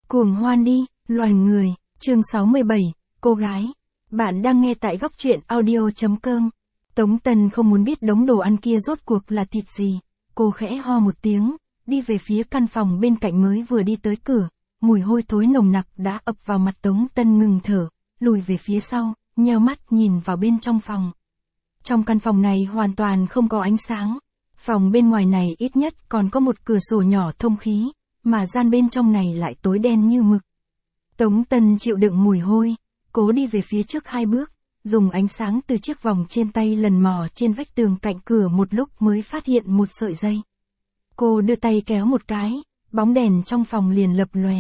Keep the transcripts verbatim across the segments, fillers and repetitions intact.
Cuồng hoan đi, loài người, chương sáu mươi bảy, cô gái. Bạn đang nghe tại góc truyện audio.com. Tống Tân không muốn biết đống đồ ăn kia rốt cuộc là thịt gì. Cô khẽ ho một tiếng, đi về phía căn phòng bên cạnh. Mới vừa đi tới cửa, mùi hôi thối nồng nặc đã ập vào mặt. Tống Tân ngừng thở, lùi về phía sau, nheo mắt nhìn vào bên trong phòng. Trong căn phòng này hoàn toàn không có ánh sáng. Phòng bên ngoài này ít nhất còn có một cửa sổ nhỏ thông khí, mà gian bên trong này lại tối đen như mực. Tống Tân chịu đựng mùi hôi, cố đi về phía trước hai bước, dùng ánh sáng từ chiếc vòng trên tay lần mò trên vách tường cạnh cửa một lúc mới phát hiện một sợi dây. Cô đưa tay kéo một cái, bóng đèn trong phòng liền lập lòe.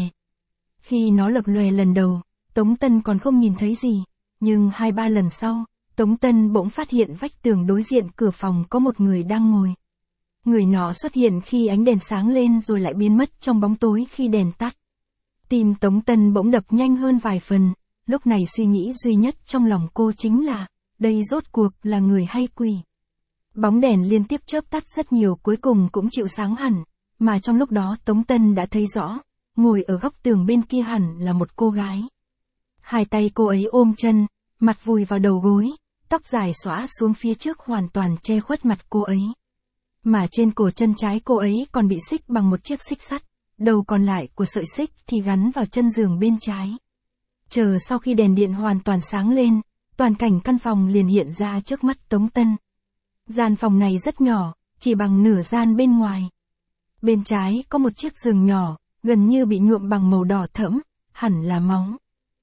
Khi nó lập lòe lần đầu, Tống Tân còn không nhìn thấy gì, nhưng hai ba lần sau, Tống Tân bỗng phát hiện vách tường đối diện cửa phòng có một người đang ngồi. Người nọ xuất hiện khi ánh đèn sáng lên rồi lại biến mất trong bóng tối khi đèn tắt. Tim Tống Tân bỗng đập nhanh hơn vài phần, lúc này suy nghĩ duy nhất trong lòng cô chính là, đây rốt cuộc là người hay quỷ. Bóng đèn liên tiếp chớp tắt rất nhiều cuối cùng cũng chịu sáng hẳn, mà trong lúc đó Tống Tân đã thấy rõ, ngồi ở góc tường bên kia hẳn là một cô gái. Hai tay cô ấy ôm chân, mặt vùi vào đầu gối, tóc dài xõa xuống phía trước hoàn toàn che khuất mặt cô ấy. Mà trên cổ chân trái cô ấy còn bị xích bằng một chiếc xích sắt, đầu còn lại của sợi xích thì gắn vào chân giường bên trái. Chờ sau khi đèn điện hoàn toàn sáng lên, toàn cảnh căn phòng liền hiện ra trước mắt Tống Tân. Gian phòng này rất nhỏ, chỉ bằng nửa gian bên ngoài. Bên trái có một chiếc giường nhỏ, gần như bị nhuộm bằng màu đỏ thẫm, hẳn là máu.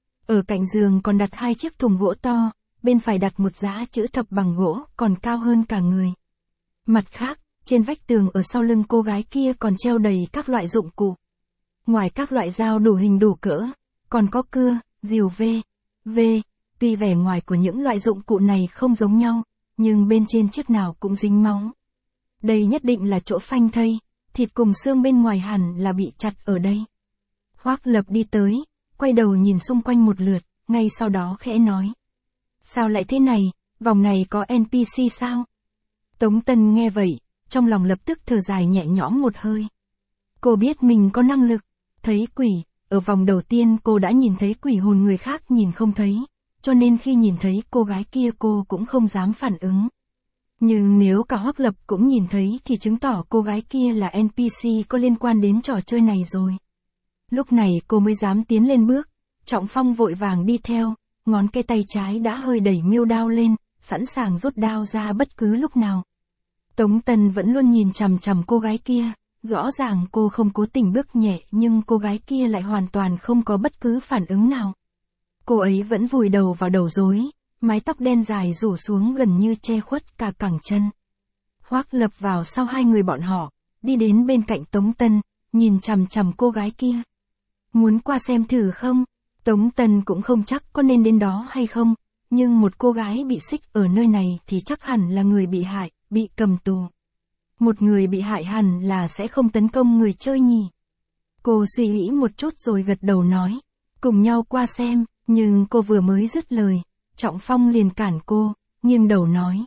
Ở cạnh giường còn đặt hai chiếc thùng gỗ to, bên phải đặt một giá chữ thập bằng gỗ còn cao hơn cả người. Mặt khác, trên vách tường ở sau lưng cô gái kia còn treo đầy các loại dụng cụ. Ngoài các loại dao đủ hình đủ cỡ, còn có cưa, rìu v, v. Tuy vẻ ngoài của những loại dụng cụ này không giống nhau, nhưng bên trên chiếc nào cũng dính máu. Đây nhất định là chỗ phanh thây, thịt cùng xương bên ngoài hẳn là bị chặt ở đây. Hoắc Lập đi tới, quay đầu nhìn xung quanh một lượt, ngay sau đó khẽ nói. Sao lại thế này, vòng này có en pê xê sao? Tống Tân nghe vậy, trong lòng lập tức thở dài nhẹ nhõm một hơi. Cô biết mình có năng lực, thấy quỷ, ở vòng đầu tiên cô đã nhìn thấy quỷ hồn người khác nhìn không thấy, cho nên khi nhìn thấy cô gái kia cô cũng không dám phản ứng. Nhưng nếu cả Hoắc Lập cũng nhìn thấy thì chứng tỏ cô gái kia là en pê xê có liên quan đến trò chơi này rồi. Lúc này cô mới dám tiến lên bước, Trọng Phong vội vàng đi theo, ngón cái tay trái đã hơi đẩy miêu đao lên, sẵn sàng rút đao ra bất cứ lúc nào. Tống Tân vẫn luôn nhìn chằm chằm cô gái kia, rõ ràng cô không cố tình bước nhẹ nhưng cô gái kia lại hoàn toàn không có bất cứ phản ứng nào. Cô ấy vẫn vùi đầu vào đầu rối, mái tóc đen dài rủ xuống gần như che khuất cả cẳng chân. Hoắc Lập vào sau hai người bọn họ, đi đến bên cạnh Tống Tân, nhìn chằm chằm cô gái kia. Muốn qua xem thử không? Tống Tân cũng không chắc có nên đến đó hay không, nhưng một cô gái bị xích ở nơi này thì chắc hẳn là người bị hại, bị cầm tù. Một người bị hại hẳn là sẽ không tấn công người chơi nhỉ. Cô suy nghĩ một chút rồi gật đầu nói, cùng nhau qua xem, nhưng cô vừa mới dứt lời, Trọng Phong liền cản cô, nghiêng đầu nói.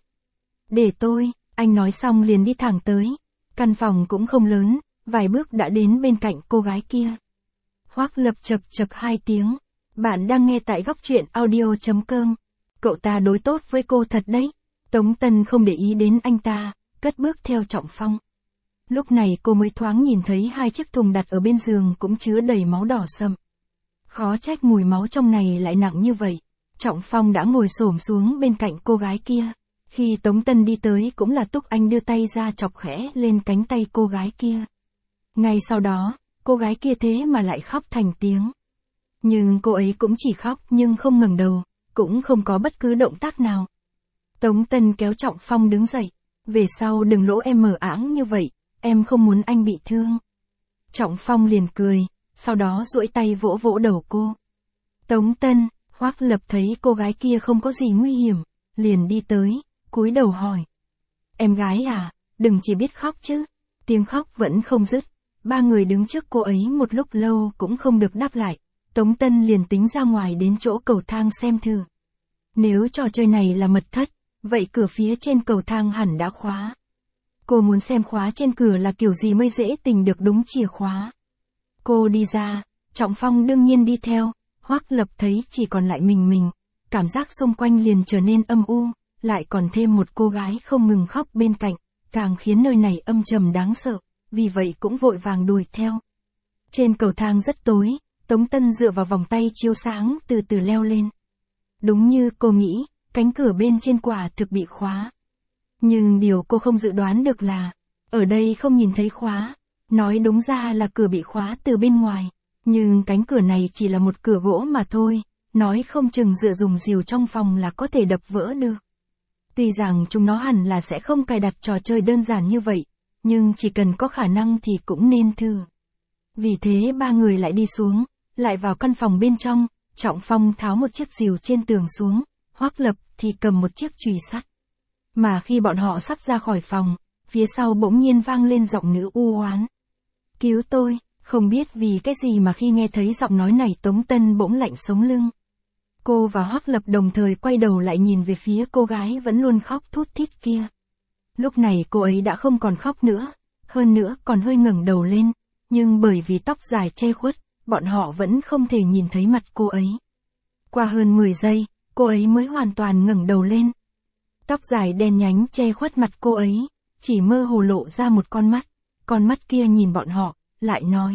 Để tôi, anh nói xong liền đi thẳng tới. Căn phòng cũng không lớn, vài bước đã đến bên cạnh cô gái kia. Hoắc Lập chật chật hai tiếng. Bạn đang nghe tại góc truyện audio.com. Cậu ta đối tốt với cô thật đấy. Tống Tân không để ý đến anh ta, cất bước theo Trọng Phong. Lúc này cô mới thoáng nhìn thấy hai chiếc thùng đặt ở bên giường cũng chứa đầy máu đỏ sậm. Khó trách mùi máu trong này lại nặng như vậy. Trọng Phong đã ngồi xổm xuống bên cạnh cô gái kia. Khi Tống Tân đi tới cũng là Túc Anh đưa tay ra chọc khẽ lên cánh tay cô gái kia. Ngay sau đó, cô gái kia thế mà lại khóc thành tiếng. Nhưng cô ấy cũng chỉ khóc nhưng không ngẩng đầu, cũng không có bất cứ động tác nào. Tống Tân kéo Trọng Phong đứng dậy. Về sau đừng lỗ em mờ áng như vậy, em không muốn anh bị thương. Trọng Phong liền cười, sau đó duỗi tay vỗ vỗ đầu cô. Tống Tân, Hoắc Lập thấy cô gái kia không có gì nguy hiểm, liền đi tới, cúi đầu hỏi. Em gái à, đừng chỉ biết khóc chứ. Tiếng khóc vẫn không dứt. Ba người đứng trước cô ấy một lúc lâu cũng không được đáp lại. Tống Tân liền tính ra ngoài đến chỗ cầu thang xem thử. Nếu trò chơi này là mật thất, vậy cửa phía trên cầu thang hẳn đã khóa. Cô muốn xem khóa trên cửa là kiểu gì mới dễ tìm được đúng chìa khóa. Cô đi ra, Trọng Phong đương nhiên đi theo, Hoắc Lập thấy chỉ còn lại mình mình, cảm giác xung quanh liền trở nên âm u, lại còn thêm một cô gái không ngừng khóc bên cạnh, càng khiến nơi này âm trầm đáng sợ, vì vậy cũng vội vàng đuổi theo. Trên cầu thang rất tối, Tống Tân dựa vào vòng tay chiếu sáng từ từ leo lên. Đúng như cô nghĩ, cánh cửa bên trên quả thực bị khóa. Nhưng điều cô không dự đoán được là, ở đây không nhìn thấy khóa, nói đúng ra là cửa bị khóa từ bên ngoài, nhưng cánh cửa này chỉ là một cửa gỗ mà thôi, nói không chừng dựa dùng rìu trong phòng là có thể đập vỡ được. Tuy rằng chúng nó hẳn là sẽ không cài đặt trò chơi đơn giản như vậy, nhưng chỉ cần có khả năng thì cũng nên thử. Vì thế ba người lại đi xuống, lại vào căn phòng bên trong, Trọng Phong tháo một chiếc rìu trên tường xuống, Hoắc Lập thì cầm một chiếc chùy sắt. Mà khi bọn họ sắp ra khỏi phòng, phía sau bỗng nhiên vang lên giọng nữ u oán. Cứu tôi, không biết vì cái gì mà khi nghe thấy giọng nói này Tống Tân bỗng lạnh sống lưng. Cô và Hoắc Lập đồng thời quay đầu lại nhìn về phía cô gái vẫn luôn khóc thút thít kia. Lúc này cô ấy đã không còn khóc nữa, hơn nữa còn hơi ngẩng đầu lên, nhưng bởi vì tóc dài che khuất, bọn họ vẫn không thể nhìn thấy mặt cô ấy. Qua hơn mười giây, cô ấy mới hoàn toàn ngẩng đầu lên. Tóc dài đen nhánh che khuất mặt cô ấy, chỉ mơ hồ lộ ra một con mắt, con mắt kia nhìn bọn họ, lại nói.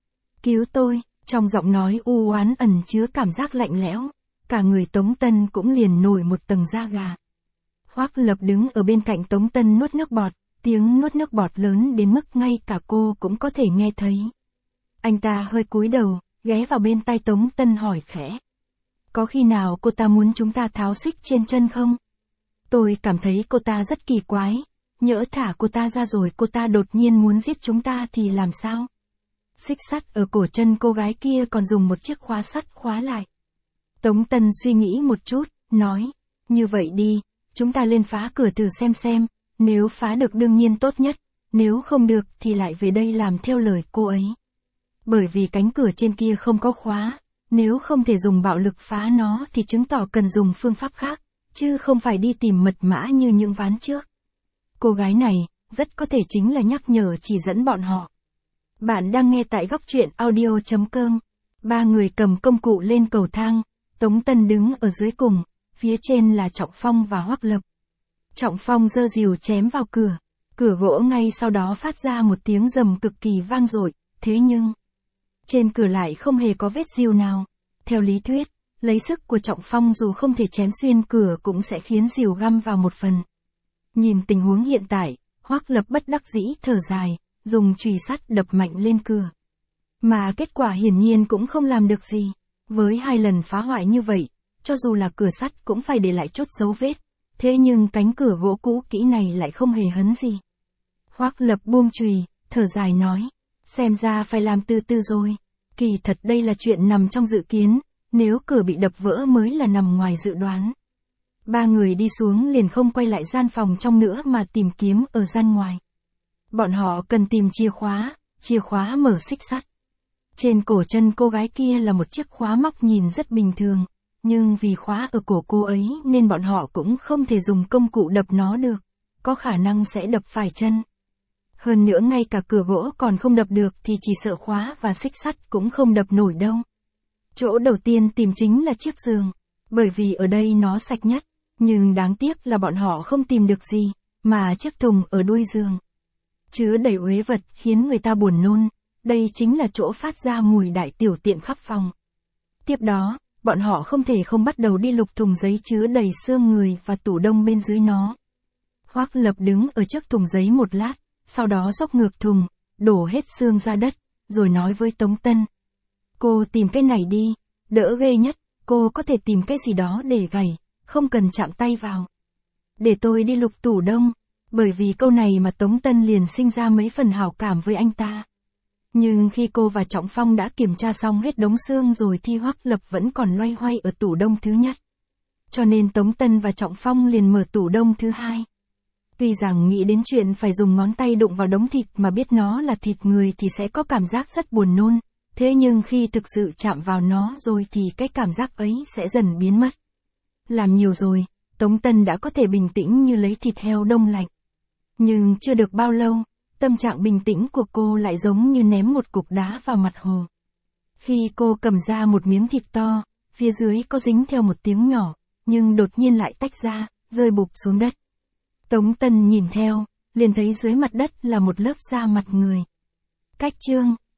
Cứu tôi, trong giọng nói u oán ẩn chứa cảm giác lạnh lẽo, cả người Tống Tân cũng liền nổi một tầng da gà. Hoắc Lập đứng ở bên cạnh Tống Tân nuốt nước bọt, tiếng nuốt nước bọt lớn đến mức ngay cả cô cũng có thể nghe thấy. Anh ta hơi cúi đầu, ghé vào bên tai Tống Tân hỏi khẽ. Có khi nào cô ta muốn chúng ta tháo xích trên chân không? Tôi cảm thấy cô ta rất kỳ quái, nhỡ thả cô ta ra rồi cô ta đột nhiên muốn giết chúng ta thì làm sao? Xích sắt ở cổ chân cô gái kia còn dùng một chiếc khóa sắt khóa lại. Tống Tân suy nghĩ một chút, nói, như vậy đi, chúng ta lên phá cửa thử xem xem, nếu phá được đương nhiên tốt nhất, nếu không được thì lại về đây làm theo lời cô ấy. Bởi vì cánh cửa trên kia không có khóa, nếu không thể dùng bạo lực phá nó thì chứng tỏ cần dùng phương pháp khác, chứ không phải đi tìm mật mã như những ván trước. Cô gái này, rất có thể chính là nhắc nhở chỉ dẫn bọn họ. Bạn đang nghe tại góc truyện audio chấm com. Ba người cầm công cụ lên cầu thang, Tống Tân đứng ở dưới cùng, phía trên là Trọng Phong và Hoắc Lập. Trọng Phong giơ rìu chém vào cửa, cửa gỗ ngay sau đó phát ra một tiếng rầm cực kỳ vang dội, thế nhưng trên cửa lại không hề có vết rìu nào. Theo lý thuyết, lấy sức của Trọng Phong dù không thể chém xuyên cửa cũng sẽ khiến rìu găm vào một phần. Nhìn tình huống hiện tại, Hoắc Lập bất đắc dĩ thở dài, dùng chùy sắt đập mạnh lên cửa. Mà kết quả hiển nhiên cũng không làm được gì. Với hai lần phá hoại như vậy, cho dù là cửa sắt cũng phải để lại chốt dấu vết. Thế nhưng cánh cửa gỗ cũ kỹ này lại không hề hấn gì. Hoắc Lập buông chùy, thở dài nói, xem ra phải làm từ từ rồi. Kỳ thật đây là chuyện nằm trong dự kiến, nếu cửa bị đập vỡ mới là nằm ngoài dự đoán. Ba người đi xuống liền không quay lại gian phòng trong nữa mà tìm kiếm ở gian ngoài. Bọn họ cần tìm chìa khóa, chìa khóa mở xích sắt. Trên cổ chân cô gái kia là một chiếc khóa móc nhìn rất bình thường, nhưng vì khóa ở cổ cô ấy nên bọn họ cũng không thể dùng công cụ đập nó được, có khả năng sẽ đập phải chân. Hơn nữa ngay cả cửa gỗ còn không đập được thì chỉ sợ khóa và xích sắt cũng không đập nổi đâu. Chỗ đầu tiên tìm chính là chiếc giường, bởi vì ở đây nó sạch nhất, nhưng đáng tiếc là bọn họ không tìm được gì, mà chiếc thùng ở đuôi giường chứa đầy uế vật khiến người ta buồn nôn, đây chính là chỗ phát ra mùi đại tiểu tiện khắp phòng. Tiếp đó, bọn họ không thể không bắt đầu đi lục thùng giấy chứa đầy xương người và tủ đông bên dưới nó. Hoắc Lập đứng ở trước thùng giấy một lát, sau đó xốc ngược thùng, đổ hết xương ra đất, rồi nói với Tống Tân. Cô tìm cái này đi, đỡ ghê nhất, cô có thể tìm cái gì đó để gảy, không cần chạm tay vào. Để tôi đi lục tủ đông, bởi vì câu này mà Tống Tân liền sinh ra mấy phần hảo cảm với anh ta. Nhưng khi cô và Trọng Phong đã kiểm tra xong hết đống xương rồi thì Hoắc Lập vẫn còn loay hoay ở tủ đông thứ nhất. Cho nên Tống Tân và Trọng Phong liền mở tủ đông thứ hai. Tuy rằng nghĩ đến chuyện phải dùng ngón tay đụng vào đống thịt mà biết nó là thịt người thì sẽ có cảm giác rất buồn nôn, thế nhưng khi thực sự chạm vào nó rồi thì cái cảm giác ấy sẽ dần biến mất. Làm nhiều rồi, Tống Tân đã có thể bình tĩnh như lấy thịt heo đông lạnh. Nhưng chưa được bao lâu, tâm trạng bình tĩnh của cô lại giống như ném một cục đá vào mặt hồ. Khi cô cầm ra một miếng thịt to, phía dưới có dính theo một tiếng nhỏ, nhưng đột nhiên lại tách ra, rơi bụp xuống đất. Tống Tần nhìn theo, liền thấy dưới mặt đất là một lớp da mặt người. Cách chương